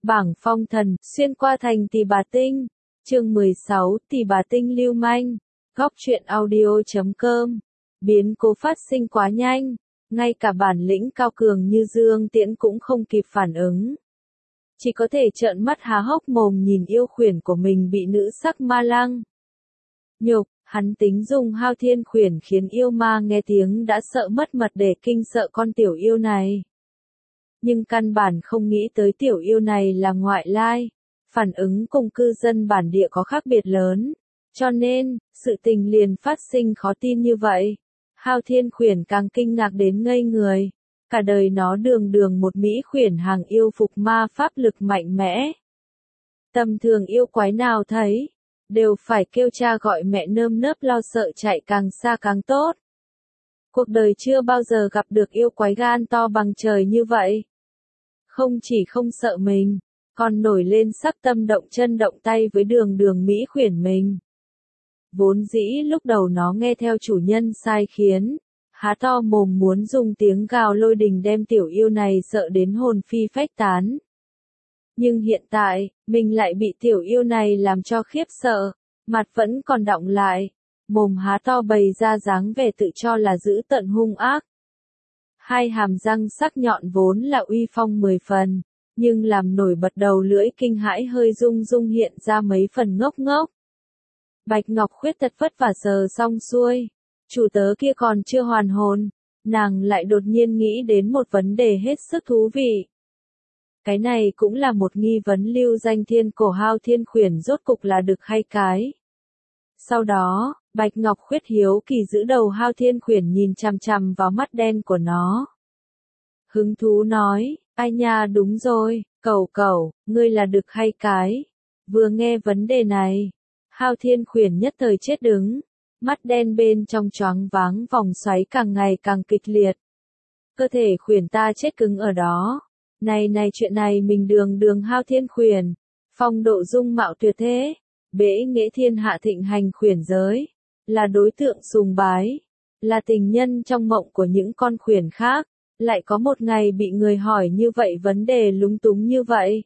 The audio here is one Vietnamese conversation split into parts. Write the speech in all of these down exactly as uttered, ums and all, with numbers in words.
Bảng phong thần, xuyên qua thành Tỳ Bà Tinh. Chương mười sáu, Tỳ Bà Tinh lưu manh. Góc truyện audio chấm com. Biến cố phát sinh quá nhanh, ngay cả bản lĩnh cao cường như Dương Tiễn cũng không kịp phản ứng. Chỉ có thể trợn mắt há hốc mồm nhìn yêu khuyển của mình bị nữ sắc ma lăng nhục. Hắn tính dùng hao thiên khuyển khiến yêu ma nghe tiếng đã sợ mất mật để kinh sợ con tiểu yêu này. Nhưng căn bản không nghĩ tới tiểu yêu này là ngoại lai, phản ứng cùng cư dân bản địa có khác biệt lớn, cho nên, sự tình liền phát sinh khó tin như vậy. Hao thiên khuyển càng kinh ngạc đến ngây người, cả đời nó đường đường một mỹ khuyển hàng yêu phục ma pháp lực mạnh mẽ. Tầm thường yêu quái nào thấy, đều phải kêu cha gọi mẹ nơm nớp lo sợ chạy càng xa càng tốt. Cuộc đời chưa bao giờ gặp được yêu quái gan to bằng trời như vậy. Không chỉ không sợ mình, còn nổi lên sắc tâm động chân động tay với đường đường mỹ khuyển mình. Vốn dĩ lúc đầu nó nghe theo chủ nhân sai khiến, há to mồm muốn dùng tiếng gào lôi đình đem tiểu yêu này sợ đến hồn phi phách tán. Nhưng hiện tại, mình lại bị tiểu yêu này làm cho khiếp sợ, mặt vẫn còn đọng lại, mồm há to bày ra dáng vẻ tự cho là dữ tợn hung ác. Hai hàm răng sắc nhọn vốn là uy phong mười phần, nhưng làm nổi bật đầu lưỡi kinh hãi hơi rung rung hiện ra mấy phần ngốc ngốc. Bạch Ngọc Khuyết thật vất vả sờ xong xuôi, chủ tớ kia còn chưa hoàn hồn, nàng lại đột nhiên nghĩ đến một vấn đề hết sức thú vị. Cái này cũng là một nghi vấn lưu danh thiên cổ hao thiên khuyển rốt cục là đực hay cái. Sau đó, Bạch Ngọc Khuyết hiếu kỳ giữ đầu hao thiên khuyển nhìn chằm chằm vào mắt đen của nó. Hứng thú nói, ai nha đúng rồi, cẩu cẩu, ngươi là đực hay cái. Vừa nghe vấn đề này, hao thiên khuyển nhất thời chết đứng, mắt đen bên trong choáng váng vòng xoáy càng ngày càng kịch liệt. Cơ thể khuyển ta chết cứng ở đó. Này này chuyện này mình đường đường hao thiên khuyển, phong độ dung mạo tuyệt thế, bế nghệ thiên hạ thịnh hành khuyển giới, là đối tượng sùng bái, là tình nhân trong mộng của những con khuyển khác, lại có một ngày bị người hỏi như vậy vấn đề lúng túng như vậy.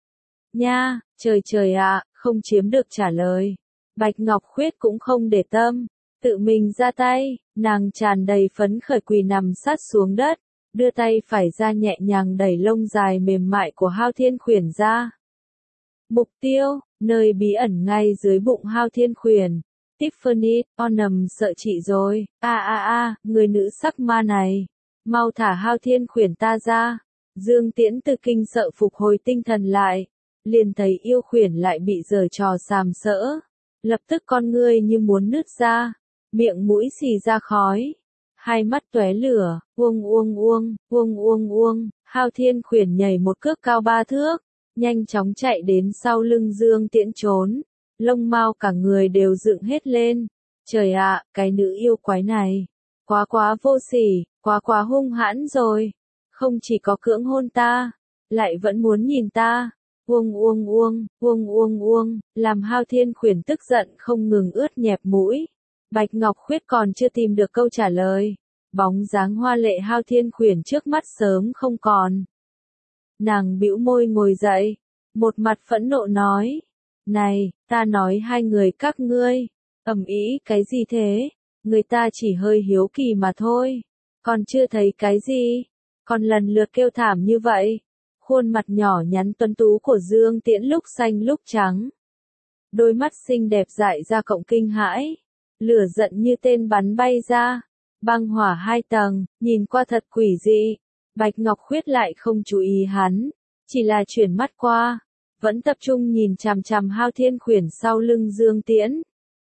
Nha, trời trời ạ, không chiếm được trả lời. Bạch Ngọc Khuyết cũng không để tâm, tự mình ra tay, nàng tràn đầy phấn khởi quỳ nằm sát xuống đất. Đưa tay phải ra nhẹ nhàng đẩy lông dài mềm mại của hao thiên khuyển ra. Mục tiêu, nơi bí ẩn ngay dưới bụng hao thiên khuyển. Tiffany, Onum sợ chị rồi, a a a, người nữ sắc ma này. Mau thả hao thiên khuyển ta ra. Dương Tiễn từ kinh sợ phục hồi tinh thần lại. Liền thấy yêu khuyển lại bị giở trò sàm sỡ. Lập tức con ngươi như muốn nứt ra. Miệng mũi xì ra khói. Hai mắt tóe lửa, uông uông uông, uông uông uông, hao thiên khuyển nhảy một cước cao ba thước, nhanh chóng chạy đến sau lưng Dương Tiễn trốn, lông mao cả người đều dựng hết lên. Trời ạ, cái nữ yêu quái này, quá quá vô sỉ, quá quá hung hãn rồi, không chỉ có cưỡng hôn ta, lại vẫn muốn nhìn ta. Uông uông uông, uông uông uông, làm hao thiên khuyển tức giận không ngừng ướt nhẹp mũi. Bạch Ngọc Khuyết còn chưa tìm được câu trả lời. Bóng dáng hoa lệ hao thiên khuyển trước mắt sớm không còn. Nàng bĩu môi ngồi dậy, một mặt phẫn nộ nói. Này, ta nói hai người các ngươi, ầm ĩ cái gì thế? Người ta chỉ hơi hiếu kỳ mà thôi. Còn chưa thấy cái gì? Còn lần lượt kêu thảm như vậy. Khuôn mặt nhỏ nhắn tuấn tú của Dương Tiễn lúc xanh lúc trắng. Đôi mắt xinh đẹp dại ra cộng kinh hãi. Lửa giận như tên bắn bay ra, băng hỏa hai tầng, nhìn qua thật quỷ dị. Bạch Ngọc Khuyết lại không chú ý hắn, chỉ là chuyển mắt qua, vẫn tập trung nhìn chằm chằm hao thiên khuyển sau lưng Dương Tiễn.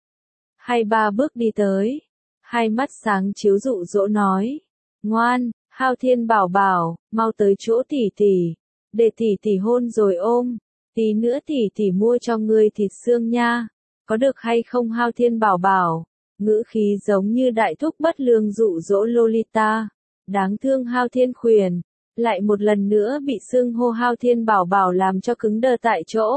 Hai ba bước đi tới, hai mắt sáng chiếu dụ dỗ nói, ngoan, hao thiên bảo bảo, mau tới chỗ tỷ tỷ, để tỷ tỷ hôn rồi ôm, tí nữa tỷ tỷ mua cho ngươi thịt xương nha. Có được hay không hao thiên bảo bảo, ngữ khí giống như đại thúc bất lương dụ dỗ Lolita, đáng thương hao thiên khuyển, lại một lần nữa bị xưng hô hao thiên bảo bảo làm cho cứng đờ tại chỗ.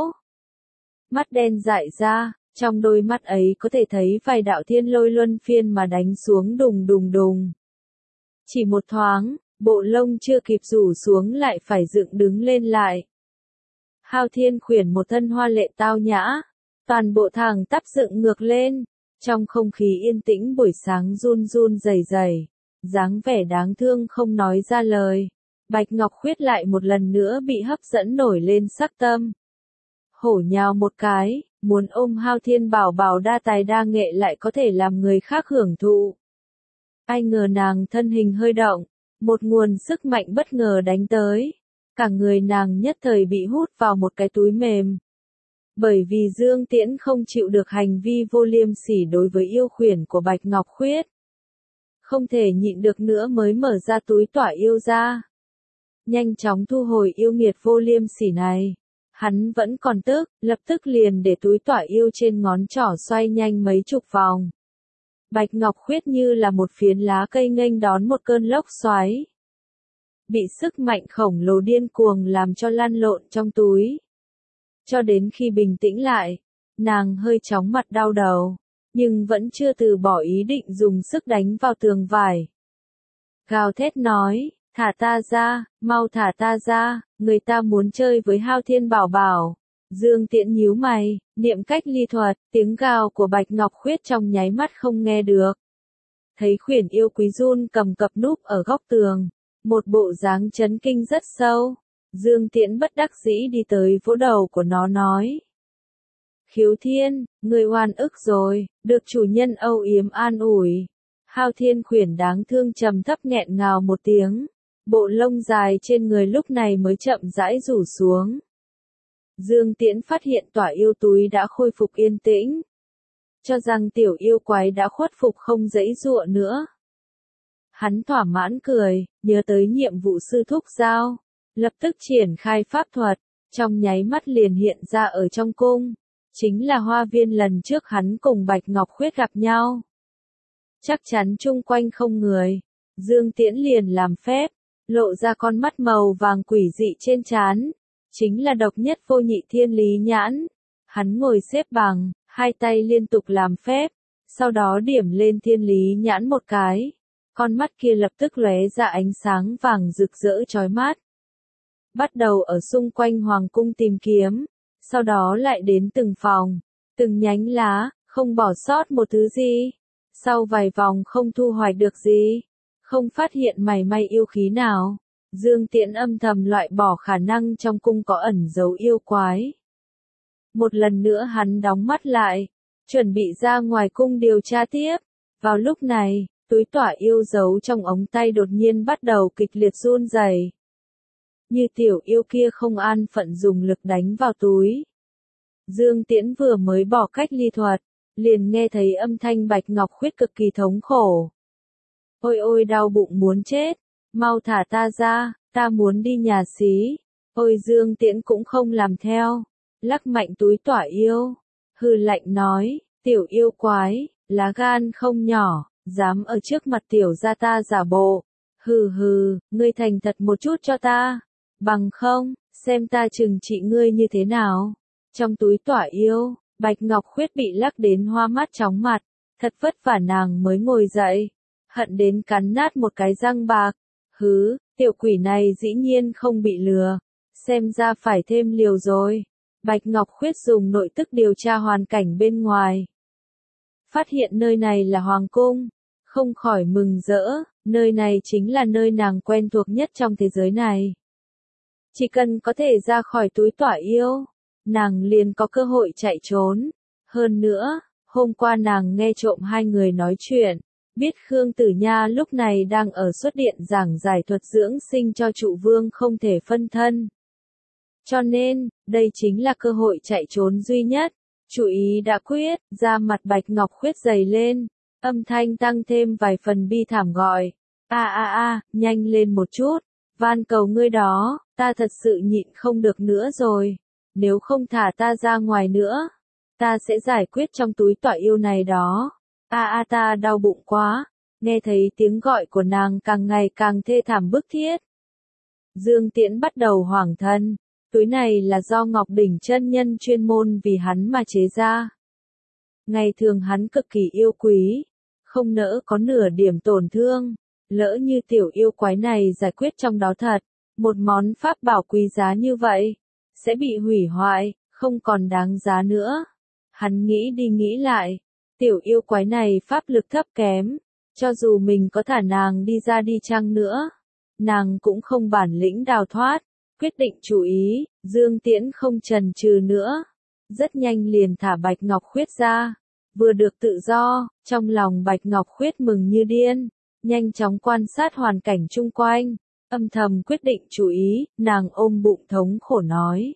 Mắt đen dại ra, trong đôi mắt ấy có thể thấy vài đạo thiên lôi luân phiên mà đánh xuống đùng đùng đùng. Chỉ một thoáng, bộ lông chưa kịp rủ xuống lại phải dựng đứng lên lại. Hao Thiên Khuyển một thân hoa lệ tao nhã, toàn bộ thẳng tắp dựng ngược lên, trong không khí yên tĩnh buổi sáng run run rẩy rẩy, dáng vẻ đáng thương không nói ra lời. Bạch Ngọc Khuyết lại một lần nữa bị hấp dẫn nổi lên sắc tâm. Hổ nhào một cái, muốn ôm Hao Thiên Bảo Bảo đa tài đa nghệ lại có thể làm người khác hưởng thụ. Ai ngờ nàng thân hình hơi động, một nguồn sức mạnh bất ngờ đánh tới. Cả người nàng nhất thời bị hút vào một cái túi mềm. Bởi vì Dương Tiễn không chịu được hành vi vô liêm sỉ đối với yêu khuyển của Bạch Ngọc Khuyết. Không thể nhịn được nữa mới mở ra túi tỏa yêu ra. Nhanh chóng thu hồi yêu nghiệt vô liêm sỉ này. Hắn vẫn còn tức, lập tức liền để túi tỏa yêu trên ngón trỏ xoay nhanh mấy chục vòng. Bạch Ngọc Khuyết như là một phiến lá cây nghênh đón một cơn lốc xoáy. Bị sức mạnh khổng lồ điên cuồng làm cho lăn lộn trong túi. Cho đến khi bình tĩnh lại, nàng hơi chóng mặt đau đầu, nhưng vẫn chưa từ bỏ ý định dùng sức đánh vào tường vải. Gào thét nói, thả ta ra, mau thả ta ra, người ta muốn chơi với Hao Thiên Bảo Bảo. Dương Tiễn nhíu mày, niệm cách ly thuật, tiếng gào của Bạch Ngọc Khuyết trong nháy mắt không nghe được. Thấy khuyển yêu quý run cầm cập núp ở góc tường, một bộ dáng chấn kinh rất sâu. Dương Tiễn bất đắc dĩ đi tới vỗ đầu của nó nói. Khiếu Thiên, người oan ức rồi, được chủ nhân âu yếm an ủi. Hao Thiên khuyển đáng thương trầm thấp nghẹn ngào một tiếng. Bộ lông dài trên người lúc này mới chậm rãi rủ xuống. Dương Tiễn phát hiện tỏa yêu túi đã khôi phục yên tĩnh. Cho rằng tiểu yêu quái đã khuất phục không giãy giụa nữa. Hắn thỏa mãn cười, nhớ tới nhiệm vụ sư thúc giao. Lập tức triển khai pháp thuật, trong nháy mắt liền hiện ra ở trong cung. Chính là hoa viên lần trước hắn cùng Bạch Ngọc Khuyết gặp nhau. Chắc chắn chung quanh không người. Dương Tiễn liền làm phép, lộ ra con mắt màu vàng quỷ dị trên trán. Chính là độc nhất vô nhị thiên lý nhãn. Hắn ngồi xếp bằng, hai tay liên tục làm phép, sau đó điểm lên thiên lý nhãn một cái. Con mắt kia lập tức lóe ra ánh sáng vàng rực rỡ chói mắt. Bắt đầu ở xung quanh hoàng cung tìm kiếm, sau đó lại đến từng phòng, từng nhánh lá, không bỏ sót một thứ gì. Sau vài vòng không thu hoạch được gì, không phát hiện mảy may yêu khí nào, Dương Tiễn âm thầm loại bỏ khả năng trong cung có ẩn giấu yêu quái. Một lần nữa hắn đóng mắt lại, chuẩn bị ra ngoài cung điều tra tiếp. Vào lúc này, túi tỏa yêu giấu trong ống tay đột nhiên bắt đầu kịch liệt run rẩy. Như tiểu yêu kia không an phận dùng lực đánh vào túi. Dương Tiễn vừa mới bỏ cách ly thuật, liền nghe thấy âm thanh Bạch Ngọc Khuyết cực kỳ thống khổ. Ôi ôi đau bụng muốn chết, mau thả ta ra, ta muốn đi nhà xí. Ôi Dương Tiễn cũng không làm theo, lắc mạnh túi tỏa yêu, hừ lạnh nói, tiểu yêu quái, lá gan không nhỏ, dám ở trước mặt tiểu gia ta giả bộ. Hừ hừ, ngươi thành thật một chút cho ta. Bằng không, xem ta trừng trị ngươi như thế nào. Trong túi tỏa yêu, Bạch Ngọc Khuyết bị lắc đến hoa mắt chóng mặt, thật vất vả nàng mới ngồi dậy, hận đến cắn nát một cái răng bạc. Hứ, tiểu quỷ này dĩ nhiên không bị lừa, xem ra phải thêm liều rồi. Bạch Ngọc Khuyết dùng nội tức điều tra hoàn cảnh bên ngoài. Phát hiện nơi này là hoàng cung, không khỏi mừng rỡ, nơi này chính là nơi nàng quen thuộc nhất trong thế giới này. Chỉ cần có thể ra khỏi túi tỏa yêu, nàng liền có cơ hội chạy trốn. Hơn nữa, hôm qua nàng nghe trộm hai người nói chuyện, biết Khương Tử Nha lúc này đang ở xuất điện giảng giải thuật dưỡng sinh cho trụ vương không thể phân thân. Cho nên, đây chính là cơ hội chạy trốn duy nhất. Chủ ý đã quyết, da mặt Bạch Ngọc Khuyết dày lên, âm thanh tăng thêm vài phần bi thảm gọi. A a a, nhanh lên một chút, van cầu ngươi đó, ta thật sự nhịn không được nữa rồi. Nếu không thả ta ra ngoài nữa, ta sẽ giải quyết trong túi tỏa yêu này đó. A a ta đau bụng quá, nghe thấy tiếng gọi của nàng càng ngày càng thê thảm bức thiết. Dương Tiễn bắt đầu hoảng thân. Túi này là do Ngọc Đỉnh chân nhân chuyên môn vì hắn mà chế ra. Ngày thường hắn cực kỳ yêu quý, không nỡ có nửa điểm tổn thương, lỡ như tiểu yêu quái này giải quyết trong đó thật, một món pháp bảo quý giá như vậy, sẽ bị hủy hoại, không còn đáng giá nữa. Hắn nghĩ đi nghĩ lại, tiểu yêu quái này pháp lực thấp kém, cho dù mình có thả nàng đi ra đi chăng nữa, nàng cũng không bản lĩnh đào thoát. Quyết định chú ý, Dương Tiễn không chần chừ nữa, rất nhanh liền thả Bạch Ngọc Khuyết ra. Vừa được tự do, trong lòng Bạch Ngọc Khuyết mừng như điên, nhanh chóng quan sát hoàn cảnh chung quanh, âm thầm quyết định chú ý, nàng ôm bụng thống khổ nói.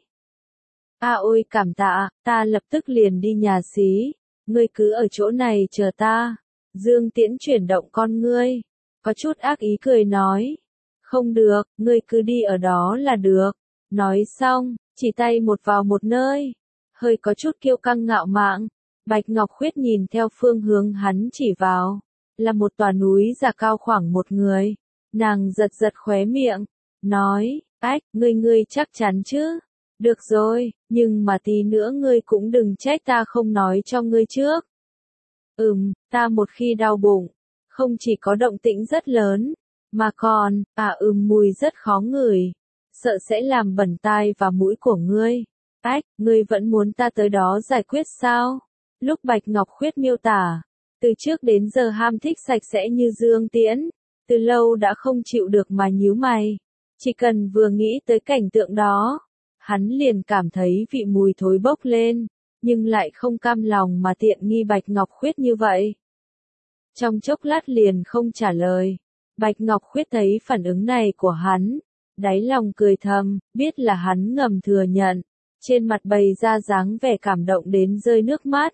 A ôi cảm tạ, ta lập tức liền đi nhà xí, ngươi cứ ở chỗ này chờ ta. Dương Tiễn chuyển động con ngươi, có chút ác ý cười nói. Không được, ngươi cứ đi ở đó là được. Nói xong, chỉ tay một vào một nơi, hơi có chút kiêu căng ngạo mạn. Bạch Ngọc Khuyết nhìn theo phương hướng hắn chỉ vào, là một tòa núi già cao khoảng một người. Nàng giật giật khóe miệng, nói, ách, ngươi ngươi chắc chắn chứ? Được rồi, nhưng mà tí nữa ngươi cũng đừng trách ta không nói cho ngươi trước. Ừm, ta một khi đau bụng, không chỉ có động tĩnh rất lớn, mà còn, à ừm mùi rất khó ngửi, sợ sẽ làm bẩn tai và mũi của ngươi. Ách, ngươi vẫn muốn ta tới đó giải quyết sao? Lúc Bạch Ngọc Khuyết miêu tả, từ trước đến giờ ham thích sạch sẽ như Dương Tiễn, từ lâu đã không chịu được mà nhíu mày. Chỉ cần vừa nghĩ tới cảnh tượng đó, hắn liền cảm thấy vị mùi thối bốc lên, nhưng lại không cam lòng mà tiện nghi Bạch Ngọc Khuyết như vậy. Trong chốc lát liền không trả lời. Bạch Ngọc Khuyết thấy phản ứng này của hắn, đáy lòng cười thầm, biết là hắn ngầm thừa nhận, trên mặt bày ra dáng vẻ cảm động đến rơi nước mắt.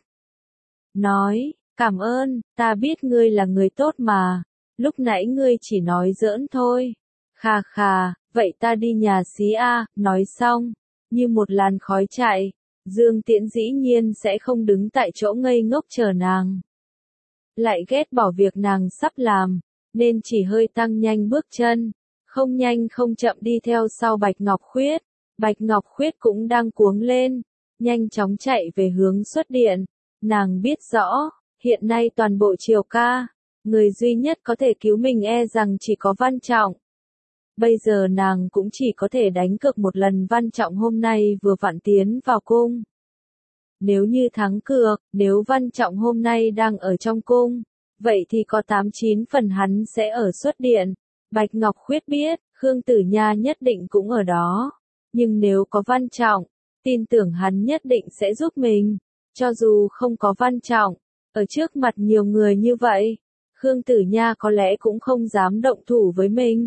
Nói, cảm ơn, ta biết ngươi là người tốt mà, lúc nãy ngươi chỉ nói giỡn thôi. Khà khà, vậy ta đi nhà xí a. Nói xong, như một làn khói chạy, Dương Tiễn dĩ nhiên sẽ không đứng tại chỗ ngây ngốc chờ nàng. Lại ghét bỏ việc nàng sắp làm, nên chỉ hơi tăng nhanh bước chân, không nhanh không chậm đi theo sau Bạch Ngọc Khuyết. Bạch Ngọc Khuyết cũng đang cuống lên, nhanh chóng chạy về hướng xuất điện. Nàng biết rõ, hiện nay toàn bộ Triều Ca, người duy nhất có thể cứu mình e rằng chỉ có Văn Trọng. Bây giờ nàng cũng chỉ có thể đánh cược một lần Văn Trọng hôm nay vừa vặn tiến vào cung. Nếu như thắng cược, nếu Văn Trọng hôm nay đang ở trong cung, vậy thì có tám chín phần hắn sẽ ở xuất điện. Bạch Ngọc Khuyết biết, Khương Tử Nha nhất định cũng ở đó. Nhưng nếu có Văn Trọng, tin tưởng hắn nhất định sẽ giúp mình. Cho dù không có Văn Trọng, ở trước mặt nhiều người như vậy, Khương Tử Nha có lẽ cũng không dám động thủ với mình.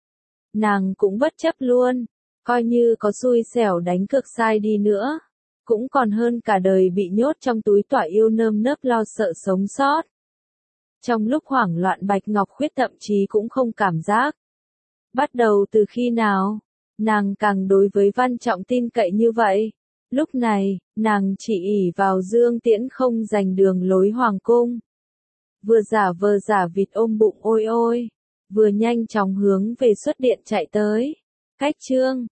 Nàng cũng bất chấp luôn, coi như có xui xẻo đánh cược sai đi nữa, cũng còn hơn cả đời bị nhốt trong túi tỏa yêu nơm nớp lo sợ sống sót. Trong lúc hoảng loạn Bạch Ngọc Khuyết thậm chí cũng không cảm giác. Bắt đầu từ khi nào, nàng càng đối với Văn Trọng tin cậy như vậy. Lúc này, nàng chỉ ỷ vào Dương Tiễn không giành đường lối hoàng cung. Vừa giả vờ giả vịt ôm bụng ôi ôi, vừa nhanh chóng hướng về xuất điện chạy tới. Cách chương